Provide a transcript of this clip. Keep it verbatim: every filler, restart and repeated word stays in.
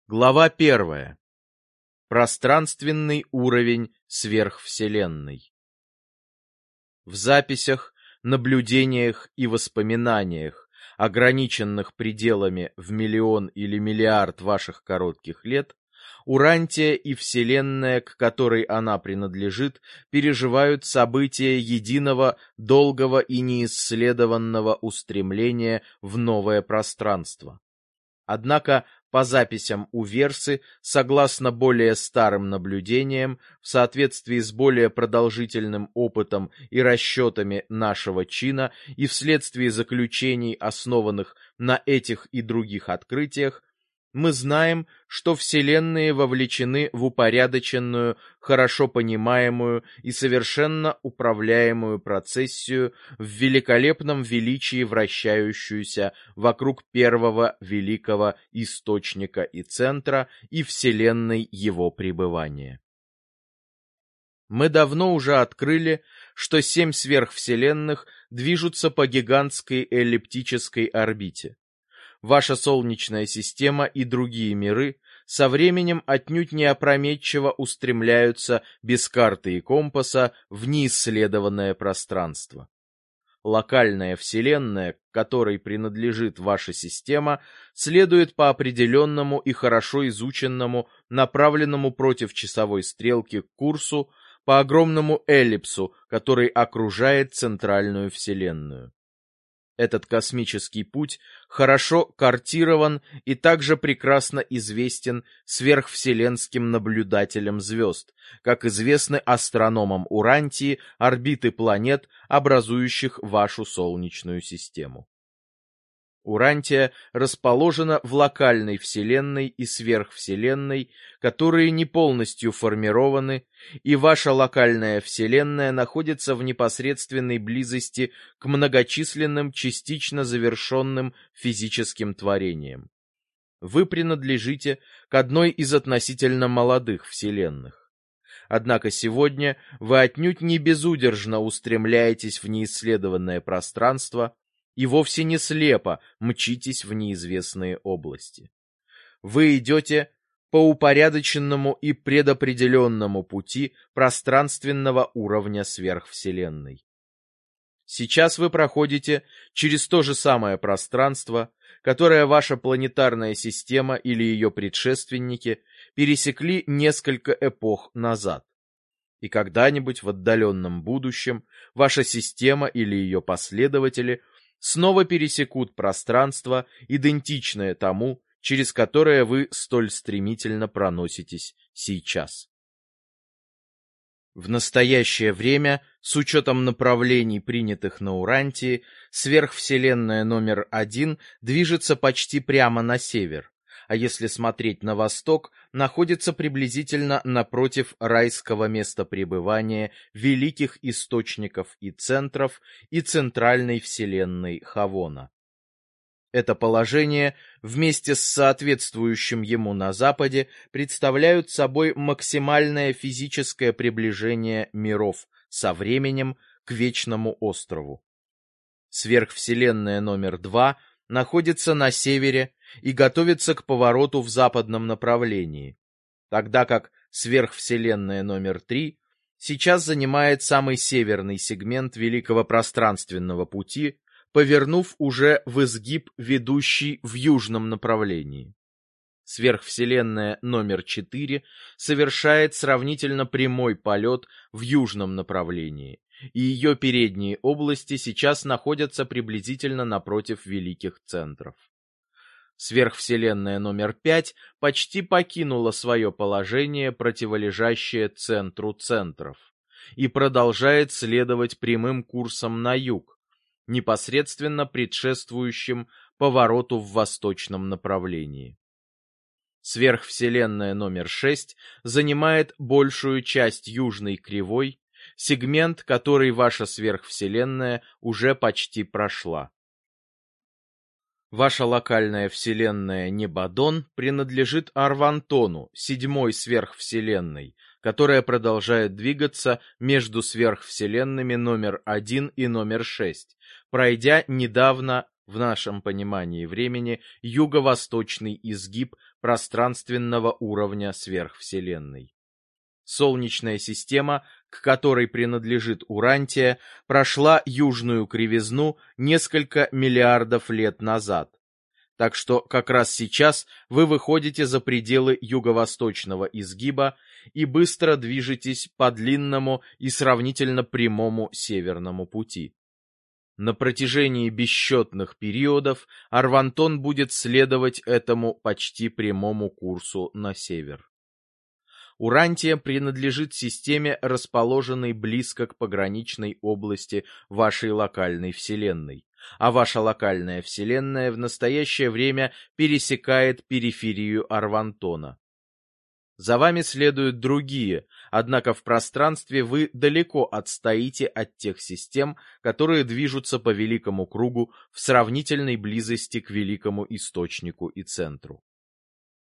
Глава первая. Пространственный уровень сверхвселенной. В записях, наблюдениях и воспоминаниях, ограниченных пределами в миллион или миллиард ваших коротких лет, Урантия и Вселенная, к которой она принадлежит, переживают события единого, долгого и неисследованного устремления в новое пространство. Однако по записям Уверсы, согласно более старым наблюдениям, в соответствии с более продолжительным опытом и расчетами нашего чина и вследствие заключений, основанных на этих и других открытиях, мы знаем, что вселенные вовлечены в упорядоченную, хорошо понимаемую и совершенно управляемую процессию в великолепном величии, вращающуюся вокруг первого великого источника и центра и вселенной его пребывания. Мы давно уже открыли, что семь сверхвселенных движутся по гигантской эллиптической орбите. Ваша Солнечная система и другие миры со временем отнюдь не опрометчиво устремляются без карты и компаса в неисследованное пространство. Локальная Вселенная, к которой принадлежит ваша система, следует по определенному и хорошо изученному, направленному против часовой стрелки курсу, по огромному эллипсу, который окружает центральную Вселенную. Этот космический путь хорошо картирован и также прекрасно известен сверхвселенским наблюдателям звезд, как известны астрономам Урантии орбиты планет, образующих вашу Солнечную систему. Урантия расположена в локальной Вселенной и сверхвселенной, которые не полностью формированы, и ваша локальная Вселенная находится в непосредственной близости к многочисленным частично завершенным физическим творениям. Вы принадлежите к одной из относительно молодых Вселенных. Однако сегодня вы отнюдь не безудержно устремляетесь в неисследованное пространство, и вовсе не слепо мчитесь в неизвестные области. Вы идете по упорядоченному и предопределенному пути пространственного уровня сверхвселенной. Сейчас вы проходите через то же самое пространство, которое ваша планетарная система или ее предшественники пересекли несколько эпох назад. И когда-нибудь в отдаленном будущем ваша система или ее последователи снова пересекут пространство, идентичное тому, через которое вы столь стремительно проноситесь сейчас. В настоящее время, с учетом направлений, принятых на Урантии, сверхвселенная номер один движется почти прямо на север, а если смотреть на восток, находится приблизительно напротив райского места пребывания великих источников и центров и центральной вселенной Хавона. Это положение вместе с соответствующим ему на западе представляют собой максимальное физическое приближение миров со временем к Вечному острову. Сверхвселенная номер два находится на севере и готовится к повороту в западном направлении, тогда как сверхвселенная номер три сейчас занимает самый северный сегмент Великого пространственного пути, повернув уже в изгиб, ведущий в южном направлении. Сверхвселенная номер четыре совершает сравнительно прямой полет в южном направлении, и ее передние области сейчас находятся приблизительно напротив великих центров. Сверхвселенная номер пять почти покинула свое положение, противолежащее центру центров, и продолжает следовать прямым курсом на юг, непосредственно предшествующим повороту в восточном направлении. Сверхвселенная номер шесть занимает большую часть южной кривой, сегмент, который ваша сверхвселенная уже почти прошла. Ваша локальная вселенная Небадон принадлежит Арвантону, седьмой сверхвселенной, которая продолжает двигаться между сверхвселенными номер один и номер шесть, пройдя недавно в нашем понимании времени, юго-восточный изгиб пространственного уровня сверхвселенной. Солнечная система, к которой принадлежит Урантия, прошла южную кривизну несколько миллиардов лет назад. Так что как раз сейчас вы выходите за пределы юго-восточного изгиба и быстро движетесь по длинному и сравнительно прямому северному пути. На протяжении бесчетных периодов Арвантон будет следовать этому почти прямому курсу на север. Урантия принадлежит системе, расположенной близко к пограничной области вашей локальной вселенной, а ваша локальная вселенная в настоящее время пересекает периферию Арвантона. За вами следуют другие, однако в пространстве вы далеко отстоите от тех систем, которые движутся по великому кругу в сравнительной близости к великому источнику и центру.